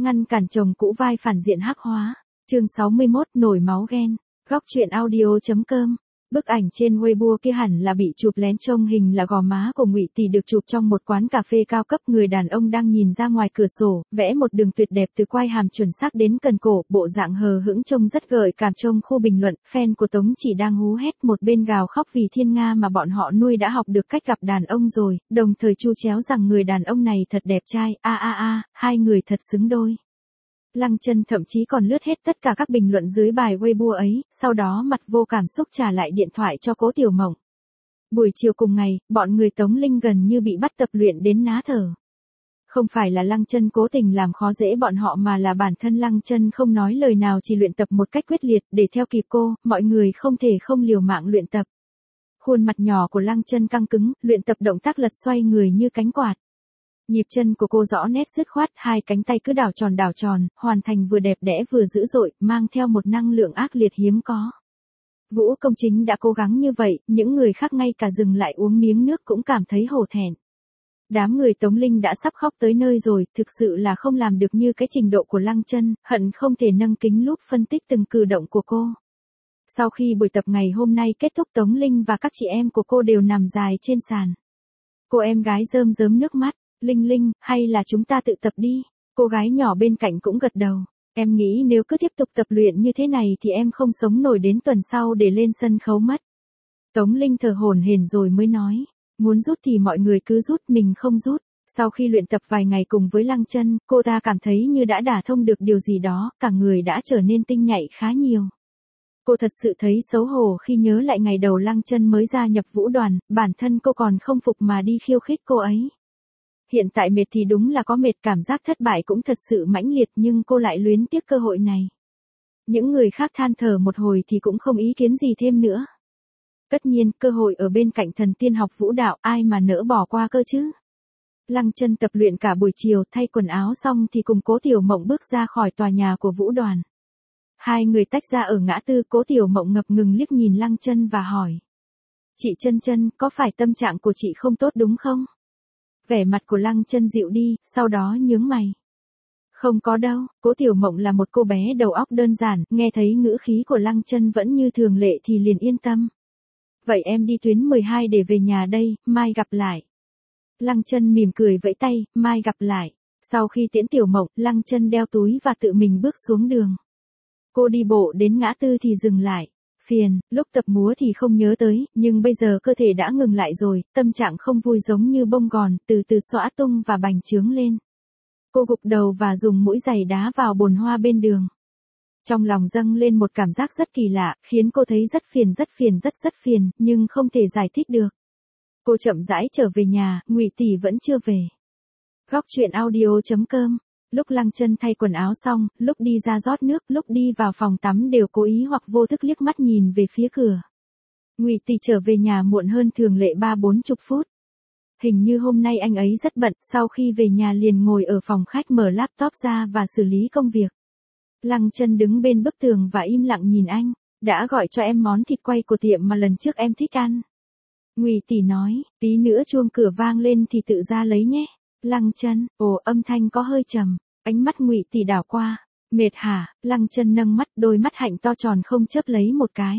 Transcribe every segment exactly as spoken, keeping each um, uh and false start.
ngăn cản chồng cũ vai phản diện hắc hóa. Chương sáu mươi mốt nổi máu ghen. Góc truyện audio chấm com. Bức ảnh trên Weibo kia hẳn là bị chụp lén, trông hình là gò má của Ngụy Tỷ được chụp trong một quán cà phê cao cấp. Người đàn ông đang nhìn ra ngoài cửa sổ, vẽ một đường tuyệt đẹp từ quai hàm chuẩn xác đến cần cổ, bộ dạng hờ hững trông rất gợi cảm. Trong khu bình luận, fan của Tống Chỉ đang hú hét, một bên gào khóc vì thiên nga mà bọn họ nuôi đã học được cách gặp đàn ông rồi, đồng thời chu chéo rằng người đàn ông này thật đẹp trai, a a a, hai người thật xứng đôi. Lăng Chân thậm chí còn lướt hết tất cả các bình luận dưới bài Weibo ấy, sau đó mặt vô cảm xúc trả lại điện thoại cho Cố Tiểu Mộng. Buổi chiều cùng ngày, bọn người Tống Linh gần như bị bắt tập luyện đến ná thở. Không phải là Lăng Chân cố tình làm khó dễ bọn họ mà là bản thân Lăng Chân không nói lời nào, chỉ luyện tập một cách quyết liệt để theo kịp cô, mọi người không thể không liều mạng luyện tập. Khuôn mặt nhỏ của Lăng Chân căng cứng, luyện tập động tác lật xoay người như cánh quạt. Nhịp chân của cô rõ nét dứt khoát, hai cánh tay cứ đảo tròn đảo tròn, hoàn thành vừa đẹp đẽ vừa dữ dội, mang theo một năng lượng ác liệt hiếm có. Vũ Công Chính đã cố gắng như vậy, những người khác ngay cả dừng lại uống miếng nước cũng cảm thấy hổ thẹn. Đám người Tống Linh đã sắp khóc tới nơi rồi, thực sự là không làm được như cái trình độ của Lăng Chân, hận không thể nâng kính lúp phân tích từng cử động của cô. Sau khi buổi tập ngày hôm nay kết thúc, Tống Linh và các chị em của cô đều nằm dài trên sàn. Cô em gái rơm rớm nước mắt. Linh Linh, hay là chúng ta tự tập đi? Cô gái nhỏ bên cạnh cũng gật đầu. Em nghĩ nếu cứ tiếp tục tập luyện như thế này thì em không sống nổi đến tuần sau để lên sân khấu mất. Tống Linh thở hổn hển rồi mới nói. Muốn rút thì mọi người cứ rút, mình không rút. Sau khi luyện tập vài ngày cùng với Lăng Chân, cô ta cảm thấy như đã đả thông được điều gì đó, cả người đã trở nên tinh nhạy khá nhiều. Cô thật sự thấy xấu hổ khi nhớ lại ngày đầu Lăng Chân mới gia nhập vũ đoàn, bản thân cô còn không phục mà đi khiêu khích cô ấy. Hiện tại mệt thì đúng là có mệt, cảm giác thất bại cũng thật sự mãnh liệt, nhưng cô lại luyến tiếc cơ hội này. Những người khác than thở một hồi thì cũng không ý kiến gì thêm nữa. Tất nhiên, cơ hội ở bên cạnh thần tiên học vũ đạo, ai mà nỡ bỏ qua cơ chứ. Lăng Chân tập luyện cả buổi chiều, thay quần áo xong thì cùng Cố Tiểu Mộng bước ra khỏi tòa nhà của vũ đoàn. Hai người tách ra ở ngã tư, Cố Tiểu Mộng ngập ngừng liếc nhìn Lăng Chân và hỏi. Chị Chân Chân, có phải tâm trạng của chị không tốt đúng không? Vẻ mặt của Lăng Chân dịu đi, sau đó nhướng mày. Không có đâu, Cố Tiểu Mộng là một cô bé đầu óc đơn giản, nghe thấy ngữ khí của Lăng Chân vẫn như thường lệ thì liền yên tâm. Vậy em đi tuyến mười hai để về nhà đây, mai gặp lại. Lăng Chân mỉm cười vẫy tay, mai gặp lại. Sau khi tiễn Tiểu Mộng, Lăng Chân đeo túi và tự mình bước xuống đường. Cô đi bộ đến ngã tư thì dừng lại. Phiền, lúc tập múa thì không nhớ tới, nhưng bây giờ cơ thể đã ngừng lại rồi, tâm trạng không vui giống như bông gòn, từ từ xõa tung và bành trướng lên. Cô gục đầu và dùng mũi giày đá vào bồn hoa bên đường. Trong lòng dâng lên một cảm giác rất kỳ lạ, khiến cô thấy rất phiền rất phiền rất rất phiền, nhưng không thể giải thích được. Cô chậm rãi trở về nhà, Ngụy Tỷ vẫn chưa về. Góc truyện audio chấm com. Lúc Lăng Chân thay quần áo xong, lúc đi ra rót nước, lúc đi vào phòng tắm đều cố ý hoặc vô thức liếc mắt nhìn về phía cửa. Ngụy Tỷ trở về nhà muộn hơn thường lệ ba bốn chục phút. Hình như hôm nay anh ấy rất bận, sau khi về nhà liền ngồi ở phòng khách mở laptop ra và xử lý công việc. Lăng Chân đứng bên bức tường và im lặng nhìn anh. Đã gọi cho em món thịt quay của tiệm mà lần trước em thích ăn. Ngụy Tỷ nói, tí nữa chuông cửa vang lên thì tự ra lấy nhé. Lăng Chân, ồ, âm thanh có hơi trầm, ánh mắt Ngụy Tỷ đảo qua. Mệt hả? Lăng Chân nâng mắt, đôi mắt hạnh to tròn không chớp lấy một cái.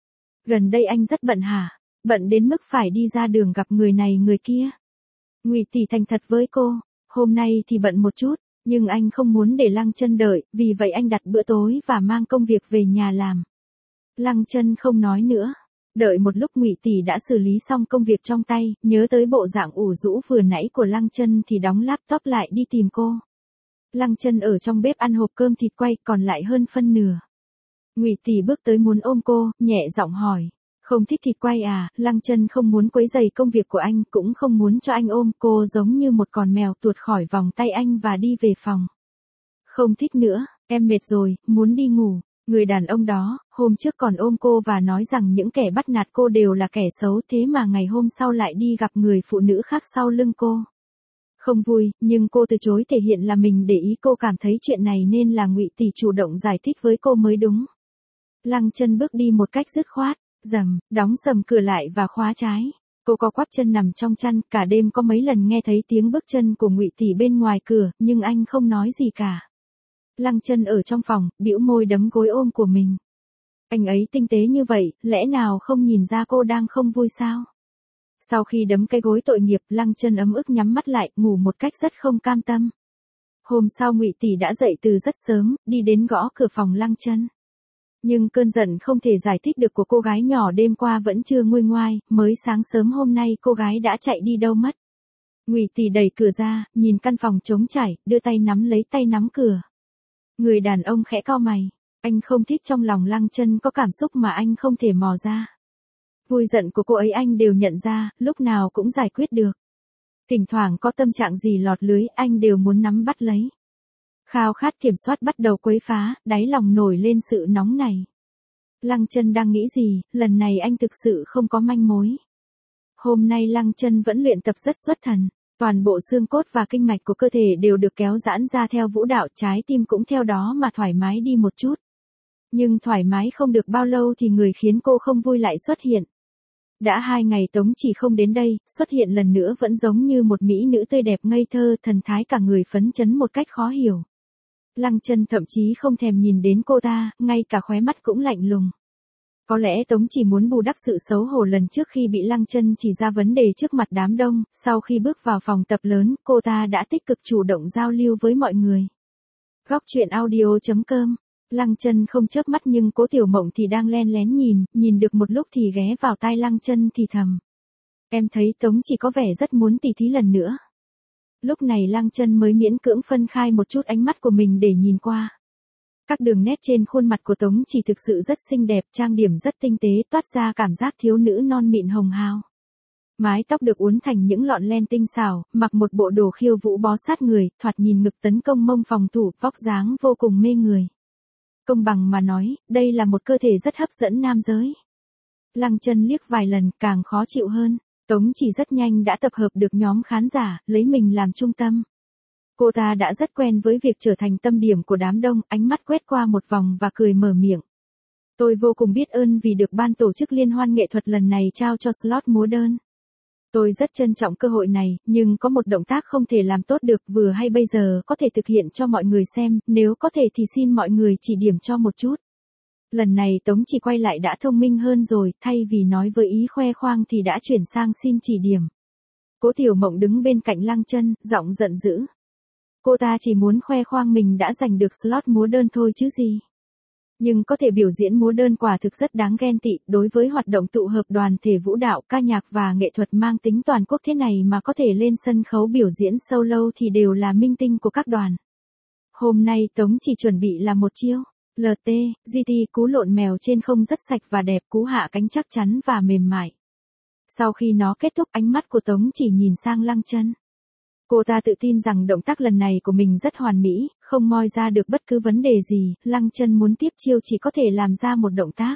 Gần đây anh rất bận hả? Bận đến mức phải đi ra đường gặp người này người kia. Ngụy Tỷ thành thật với cô, hôm nay thì bận một chút, nhưng anh không muốn để Lăng Chân đợi, vì vậy anh đặt bữa tối và mang công việc về nhà làm. Lăng Chân không nói nữa. Đợi một lúc Ngụy Tỷ đã xử lý xong công việc trong tay, nhớ tới bộ dạng ủ rũ vừa nãy của Lăng Chân thì đóng laptop lại đi tìm cô. Lăng Chân ở trong bếp ăn hộp cơm thịt quay, còn lại hơn phân nửa. Ngụy Tỷ bước tới muốn ôm cô, nhẹ giọng hỏi. Không thích thịt quay à? Lăng Chân không muốn quấy rầy công việc của anh, cũng không muốn cho anh ôm cô, giống như một con mèo tuột khỏi vòng tay anh và đi về phòng. Không thích nữa, em mệt rồi, muốn đi ngủ. Người đàn ông đó, hôm trước còn ôm cô và nói rằng những kẻ bắt nạt cô đều là kẻ xấu, thế mà ngày hôm sau lại đi gặp người phụ nữ khác sau lưng cô. Không vui, nhưng cô từ chối thể hiện là mình để ý, cô cảm thấy chuyện này nên là Ngụy Tỷ chủ động giải thích với cô mới đúng. Lăng Chân bước đi một cách dứt khoát, rầm, đóng sầm cửa lại và khóa trái. Cô co quắp chân nằm trong chăn, cả đêm có mấy lần nghe thấy tiếng bước chân của Ngụy Tỷ bên ngoài cửa, nhưng anh không nói gì cả. Lăng Chân ở trong phòng, bĩu môi đấm gối ôm của mình. Anh ấy tinh tế như vậy, lẽ nào không nhìn ra cô đang không vui sao? Sau khi đấm cái gối tội nghiệp, Lăng Chân ấm ức nhắm mắt lại, ngủ một cách rất không cam tâm. Hôm sau Ngụy tỷ đã dậy từ rất sớm, đi đến gõ cửa phòng Lăng Chân. Nhưng cơn giận không thể giải thích được của cô gái nhỏ đêm qua vẫn chưa nguôi ngoai, mới sáng sớm hôm nay cô gái đã chạy đi đâu mất. Ngụy tỷ đẩy cửa ra, nhìn căn phòng trống trải, đưa tay nắm lấy tay nắm cửa. Người đàn ông khẽ cau mày, anh không thích trong lòng Lăng Chân có cảm xúc mà anh không thể mò ra. Vui giận của cô ấy anh đều nhận ra, lúc nào cũng giải quyết được. Thỉnh thoảng có tâm trạng gì lọt lưới anh đều muốn nắm bắt lấy. Khao khát kiểm soát bắt đầu quấy phá, đáy lòng nổi lên sự nóng này. Lăng Chân đang nghĩ gì, lần này anh thực sự không có manh mối. Hôm nay Lăng Chân vẫn luyện tập rất xuất thần, toàn bộ xương cốt và kinh mạch của cơ thể đều được kéo giãn ra theo vũ đạo, trái tim cũng theo đó mà thoải mái đi một chút. Nhưng thoải mái không được bao lâu thì người khiến cô không vui lại xuất hiện. Đã hai ngày Tống Chỉ không đến đây, xuất hiện lần nữa vẫn giống như một mỹ nữ tươi đẹp ngây thơ, thần thái cả người phấn chấn một cách khó hiểu. Lăng Chân thậm chí không thèm nhìn đến cô ta, ngay cả khóe mắt cũng lạnh lùng. Có lẽ Tống Chỉ muốn bù đắp sự xấu hổ lần trước khi bị Lăng Chân chỉ ra vấn đề trước mặt đám đông, sau khi bước vào phòng tập lớn, cô ta đã tích cực chủ động giao lưu với mọi người. Góc truyện audio chấm com. Lăng Chân không chớp mắt nhưng Cố Tiểu Mộng thì đang len lén nhìn, nhìn được một lúc thì ghé vào tai Lăng Chân thì thầm. Em thấy Tống Chỉ có vẻ rất muốn tỉ thí lần nữa. Lúc này Lăng Chân mới miễn cưỡng phân khai một chút ánh mắt của mình để nhìn qua. Các đường nét trên khuôn mặt của Tống Chỉ thực sự rất xinh đẹp, trang điểm rất tinh tế, toát ra cảm giác thiếu nữ non mịn hồng hào. Mái tóc được uốn thành những lọn len tinh xảo, mặc một bộ đồ khiêu vũ bó sát người, thoạt nhìn ngực tấn công mông phòng thủ, vóc dáng vô cùng mê người. Công bằng mà nói, đây là một cơ thể rất hấp dẫn nam giới. Lăng Chân liếc vài lần, càng khó chịu hơn. Tống Chỉ rất nhanh đã tập hợp được nhóm khán giả, lấy mình làm trung tâm. Cô ta đã rất quen với việc trở thành tâm điểm của đám đông, ánh mắt quét qua một vòng và cười mở miệng. Tôi vô cùng biết ơn vì được ban tổ chức liên hoan nghệ thuật lần này trao cho slot múa đơn. Tôi rất trân trọng cơ hội này, nhưng có một động tác không thể làm tốt được vừa hay bây giờ có thể thực hiện cho mọi người xem, nếu có thể thì xin mọi người chỉ điểm cho một chút. Lần này Tống Chỉ quay lại đã thông minh hơn rồi, thay vì nói với ý khoe khoang thì đã chuyển sang xin chỉ điểm. Cố Tiểu Mộng đứng bên cạnh Lăng Chân, giọng giận dữ. Cô ta chỉ muốn khoe khoang mình đã giành được slot múa đơn thôi chứ gì. Nhưng có thể biểu diễn múa đơn quả thực rất đáng ghen tị, đối với hoạt động tụ hợp đoàn thể vũ đạo, ca nhạc và nghệ thuật mang tính toàn quốc thế này mà có thể lên sân khấu biểu diễn solo thì đều là minh tinh của các đoàn. Hôm nay Tống Chỉ chuẩn bị là một chiêu. lờ tê, giê tê cú lộn mèo trên không rất sạch và đẹp, cú hạ cánh chắc chắn và mềm mại. Sau khi nó kết thúc ánh mắt của Tống Chỉ nhìn sang Lăng Chân. Cô ta tự tin rằng động tác lần này của mình rất hoàn mỹ, không moi ra được bất cứ vấn đề gì, Lăng Chân muốn tiếp chiêu chỉ có thể làm ra một động tác.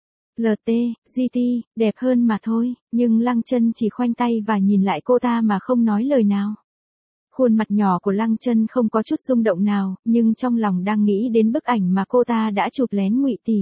lờ tê, giê tê, đẹp hơn mà thôi, nhưng Lăng Chân chỉ khoanh tay và nhìn lại cô ta mà không nói lời nào. Khuôn mặt nhỏ của Lăng Chân không có chút rung động nào, nhưng trong lòng đang nghĩ đến bức ảnh mà cô ta đã chụp lén Ngụy tỷ.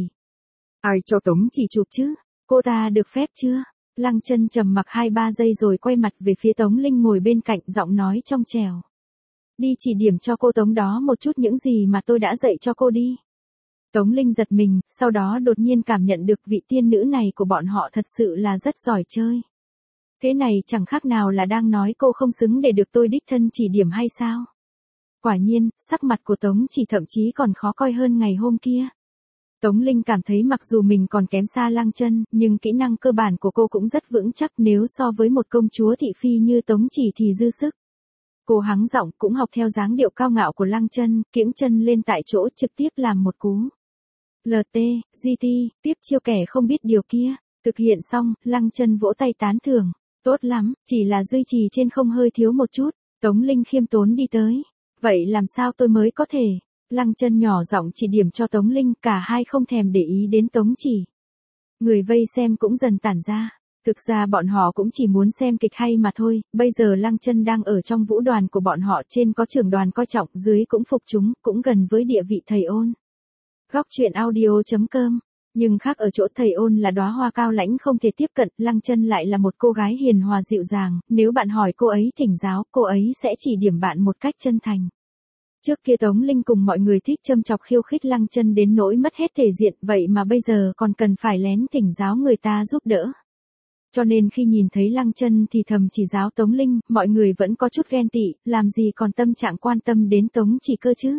Ai cho Tống Chỉ chụp chứ? Cô ta được phép chưa? Lăng Chân trầm mặc hai ba giây rồi quay mặt về phía Tống Linh ngồi bên cạnh, giọng nói trong trẻo. Đi chỉ điểm cho cô Tống đó một chút những gì mà tôi đã dạy cho cô đi. Tống Linh giật mình, sau đó đột nhiên cảm nhận được vị tiên nữ này của bọn họ thật sự là rất giỏi chơi. Thế này chẳng khác nào là đang nói cô không xứng để được tôi đích thân chỉ điểm hay sao? Quả nhiên, sắc mặt của Tống Chỉ thậm chí còn khó coi hơn ngày hôm kia. Tống Linh cảm thấy mặc dù mình còn kém xa Lăng Chân, nhưng kỹ năng cơ bản của cô cũng rất vững chắc, nếu so với một công chúa thị phi như Tống Chỉ thì dư sức. Cô hắng giọng cũng học theo dáng điệu cao ngạo của Lăng Chân, kiễng chân lên tại chỗ trực tiếp làm một cú. lờ tê, giê tê, tiếp chiêu kẻ không biết điều kia. Thực hiện xong, Lăng Chân vỗ tay tán thưởng. Tốt lắm, chỉ là duy trì trên không hơi thiếu một chút. Tống Linh khiêm tốn đi tới. Vậy làm sao tôi mới có thể? Lăng Chân nhỏ giọng chỉ điểm cho Tống Linh, cả hai không thèm để ý đến Tống Chỉ. Người vây xem cũng dần tản ra. Thực ra bọn họ cũng chỉ muốn xem kịch hay mà thôi, bây giờ Lăng Chân đang ở trong vũ đoàn của bọn họ, trên có trưởng đoàn coi trọng, dưới cũng phục chúng, cũng gần với địa vị thầy ôn. Góc truyện audio chấm com. Nhưng khác ở chỗ thầy ôn là đóa hoa cao lãnh không thể tiếp cận, Lăng Chân lại là một cô gái hiền hòa dịu dàng, nếu bạn hỏi cô ấy thỉnh giáo, cô ấy sẽ chỉ điểm bạn một cách chân thành. Trước kia Tống Linh cùng mọi người thích châm chọc khiêu khích Lăng Chân đến nỗi mất hết thể diện, vậy mà bây giờ còn cần phải lén thỉnh giáo người ta giúp đỡ. Cho nên khi nhìn thấy Lăng Chân thì thầm chỉ giáo Tống Linh, mọi người vẫn có chút ghen tị, làm gì còn tâm trạng quan tâm đến Tống Chỉ cơ chứ.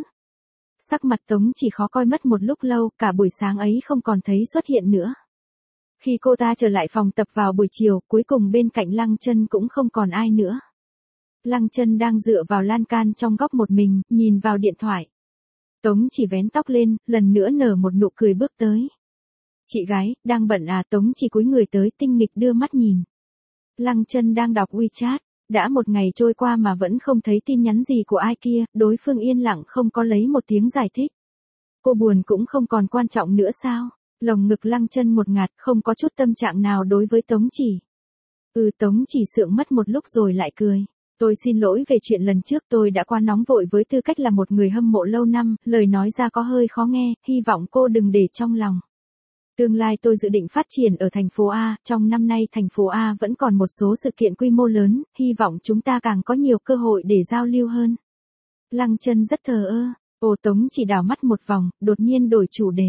Sắc mặt Tống Chỉ khó coi mất một lúc lâu, cả buổi sáng ấy không còn thấy xuất hiện nữa. Khi cô ta trở lại phòng tập vào buổi chiều, cuối cùng bên cạnh Lăng Chân cũng không còn ai nữa. Lăng Chân đang dựa vào lan can trong góc một mình, nhìn vào điện thoại. Tống Chỉ vén tóc lên, lần nữa nở một nụ cười bước tới. Chị gái, đang bận à? Tống Chỉ cúi người tới tinh nghịch đưa mắt nhìn. Lăng Chân đang đọc WeChat, đã một ngày trôi qua mà vẫn không thấy tin nhắn gì của ai kia, đối phương yên lặng không có lấy một tiếng giải thích. Cô buồn cũng không còn quan trọng nữa sao? Lồng ngực Lăng Chân một ngạt, không có chút tâm trạng nào đối với Tống Chỉ. Ừ, Tống Chỉ sượng mất một lúc rồi lại cười. Tôi xin lỗi về chuyện lần trước, tôi đã quá nóng vội với tư cách là một người hâm mộ lâu năm, lời nói ra có hơi khó nghe, hy vọng cô đừng để trong lòng. Tương lai tôi dự định phát triển ở thành phố A, trong năm nay thành phố A vẫn còn một số sự kiện quy mô lớn, hy vọng chúng ta càng có nhiều cơ hội để giao lưu hơn. Lăng Chân rất thờ ơ, Ô Tống Chỉ đảo mắt một vòng, đột nhiên đổi chủ đề.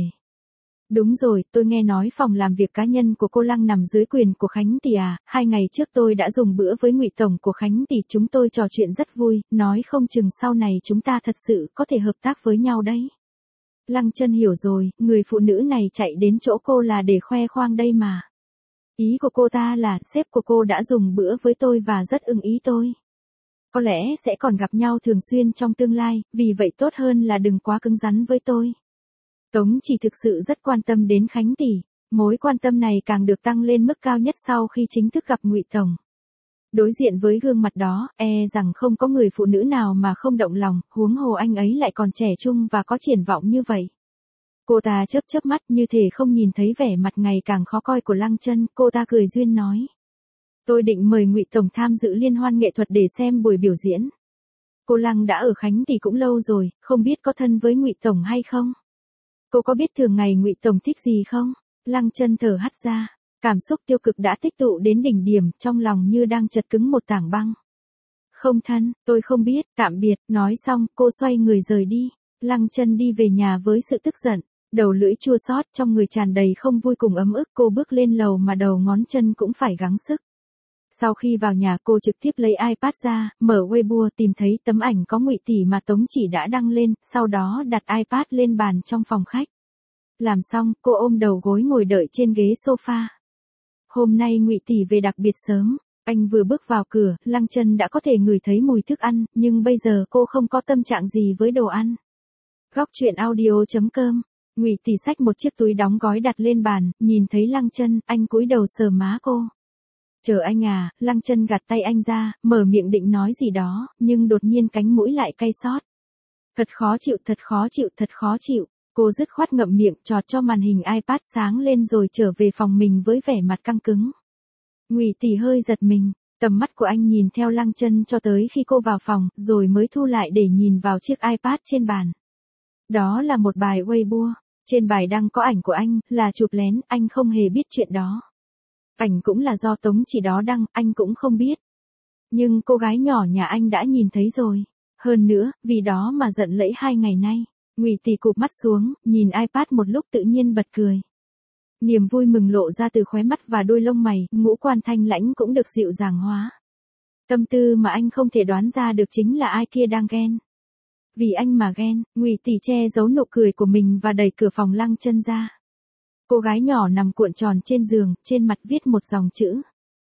Đúng rồi, tôi nghe nói phòng làm việc cá nhân của cô Lăng nằm dưới quyền của Khánh Tỷ à, hai ngày trước tôi đã dùng bữa với Ngụy Tổng của Khánh Tỷ, chúng tôi trò chuyện rất vui, nói không chừng sau này chúng ta thật sự có thể hợp tác với nhau đấy. Lăng Chân hiểu rồi, người phụ nữ này chạy đến chỗ cô là để khoe khoang đây mà. Ý của cô ta là, sếp của cô đã dùng bữa với tôi và rất ưng ý tôi. Có lẽ sẽ còn gặp nhau thường xuyên trong tương lai, vì vậy tốt hơn là đừng quá cứng rắn với tôi. Tống Chỉ thực sự rất quan tâm đến Khánh Tỷ, mối quan tâm này càng được tăng lên mức cao nhất sau khi chính thức gặp Ngụy Tổng. Đối diện với gương mặt đó, e rằng không có người phụ nữ nào mà không động lòng, huống hồ anh ấy lại còn trẻ trung và có triển vọng như vậy. Cô ta chớp chớp mắt như thể không nhìn thấy vẻ mặt ngày càng khó coi của Lăng Chân, cô ta cười duyên nói. Tôi định mời Ngụy Tổng tham dự liên hoan nghệ thuật để xem buổi biểu diễn. Cô Lăng đã ở Khánh Tỷ cũng lâu rồi, không biết có thân với Ngụy Tổng hay không? Cô có biết thường ngày Ngụy Tổng thích gì không? Lăng Chân thở hắt ra. Cảm xúc tiêu cực đã tích tụ đến đỉnh điểm, trong lòng như đang chật cứng một tảng băng. Không thân, tôi không biết, tạm biệt, nói xong, cô xoay người rời đi. Lăng Chân đi về nhà với sự tức giận, đầu lưỡi chua xót, trong người tràn đầy không vui cùng ấm ức, cô bước lên lầu mà đầu ngón chân cũng phải gắng sức. Sau khi vào nhà cô trực tiếp lấy iPad ra, mở Weibo tìm thấy tấm ảnh có Ngụy Tỷ mà Tống Chỉ đã đăng lên, sau đó đặt iPad lên bàn trong phòng khách. Làm xong, cô ôm đầu gối ngồi đợi trên ghế sofa. Hôm nay Ngụy Tỷ về đặc biệt sớm, anh vừa bước vào cửa, Lăng Chân đã có thể ngửi thấy mùi thức ăn, nhưng bây giờ cô không có tâm trạng gì với đồ ăn. Góc truyện audio chấm com, Ngụy Tỷ xách một chiếc túi đóng gói đặt lên bàn, nhìn thấy Lăng Chân, anh cúi đầu sờ má cô. Chờ anh à, Lăng Chân gạt tay anh ra, mở miệng định nói gì đó, nhưng đột nhiên cánh mũi lại cay xót. Thật khó chịu, thật khó chịu, thật khó chịu. Cô dứt khoát ngậm miệng, chọt cho màn hình iPad sáng lên rồi trở về phòng mình với vẻ mặt căng cứng. Ngụy Tỷ hơi giật mình, tầm mắt của anh nhìn theo Lăng Chân cho tới khi cô vào phòng, rồi mới thu lại để nhìn vào chiếc iPad trên bàn. Đó là một bài Weibo, trên bài đăng có ảnh của anh, là chụp lén, anh không hề biết chuyện đó. Ảnh cũng là do Tống Chỉ đó đăng, anh cũng không biết. Nhưng cô gái nhỏ nhà anh đã nhìn thấy rồi. Hơn nữa, vì đó mà giận lẫy hai ngày nay. Ngụy Tỷ cụp mắt xuống, nhìn iPad một lúc tự nhiên bật cười. Niềm vui mừng lộ ra từ khóe mắt và đôi lông mày, ngũ quan thanh lãnh cũng được dịu dàng hóa. Tâm tư mà anh không thể đoán ra được chính là ai kia đang ghen. Vì anh mà ghen, Ngụy Tỷ che giấu nụ cười của mình và đẩy cửa phòng Lăng Chân ra. Cô gái nhỏ nằm cuộn tròn trên giường, trên mặt viết một dòng chữ.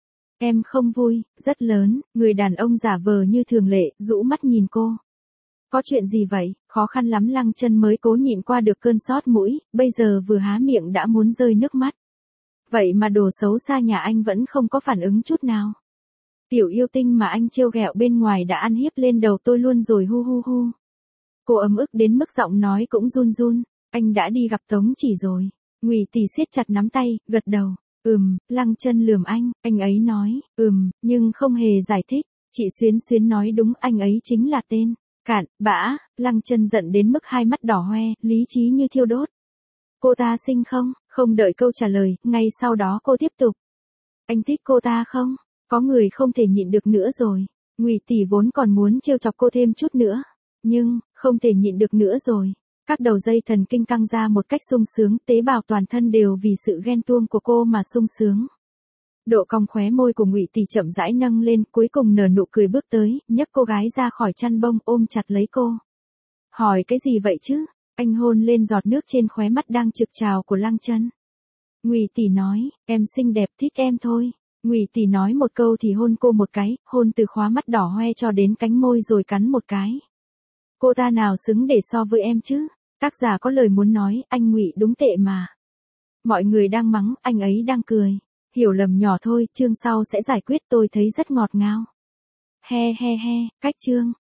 Em không vui, rất lớn, người đàn ông giả vờ như thường lệ, rũ mắt nhìn cô. Có chuyện gì vậy, khó khăn lắm Lăng Chân mới cố nhịn qua được cơn xót mũi, bây giờ vừa há miệng đã muốn rơi nước mắt. Vậy mà đồ xấu xa nhà anh vẫn không có phản ứng chút nào. Tiểu yêu tinh mà anh trêu ghẹo bên ngoài đã ăn hiếp lên đầu tôi luôn rồi hu hu hu. Cô ấm ức đến mức giọng nói cũng run run, anh đã đi gặp Tống Chỉ rồi. Ngụy Tỷ siết chặt nắm tay, gật đầu. Ừm, Lăng Chân lườm anh, anh ấy nói, ừm, nhưng không hề giải thích. Chị Xuyến Xuyến nói đúng, anh ấy chính là tên Cạn, bã. Lăng Chân giận đến mức hai mắt đỏ hoe, lý trí như thiêu đốt. Cô ta xinh không? Không đợi câu trả lời, ngay sau đó cô tiếp tục. Anh thích cô ta không? Có người không thể nhịn được nữa rồi. Ngụy Tỷ vốn còn muốn trêu chọc cô thêm chút nữa. Nhưng, không thể nhịn được nữa rồi. Các đầu dây thần kinh căng ra một cách sung sướng, tế bào toàn thân đều vì sự ghen tuông của cô mà sung sướng. Độ cong khóe môi của Ngụy Tỷ chậm rãi nâng lên, cuối cùng nở nụ cười bước tới, nhấc cô gái ra khỏi chăn bông, ôm chặt lấy cô. Hỏi cái gì vậy chứ? Anh hôn lên giọt nước trên khóe mắt đang trực trào của Lăng Chân. Ngụy Tỷ nói, em xinh đẹp, thích em thôi. Ngụy Tỷ nói một câu thì hôn cô một cái, hôn từ khóe mắt đỏ hoe cho đến cánh môi rồi cắn một cái. Cô ta nào xứng để so với em chứ? Tác giả có lời muốn nói, anh Ngụy đúng tệ mà. Mọi người đang mắng, anh ấy đang cười. Hiểu lầm nhỏ thôi, chương sau sẽ giải quyết, tôi thấy rất ngọt ngào. He he he, cách chương.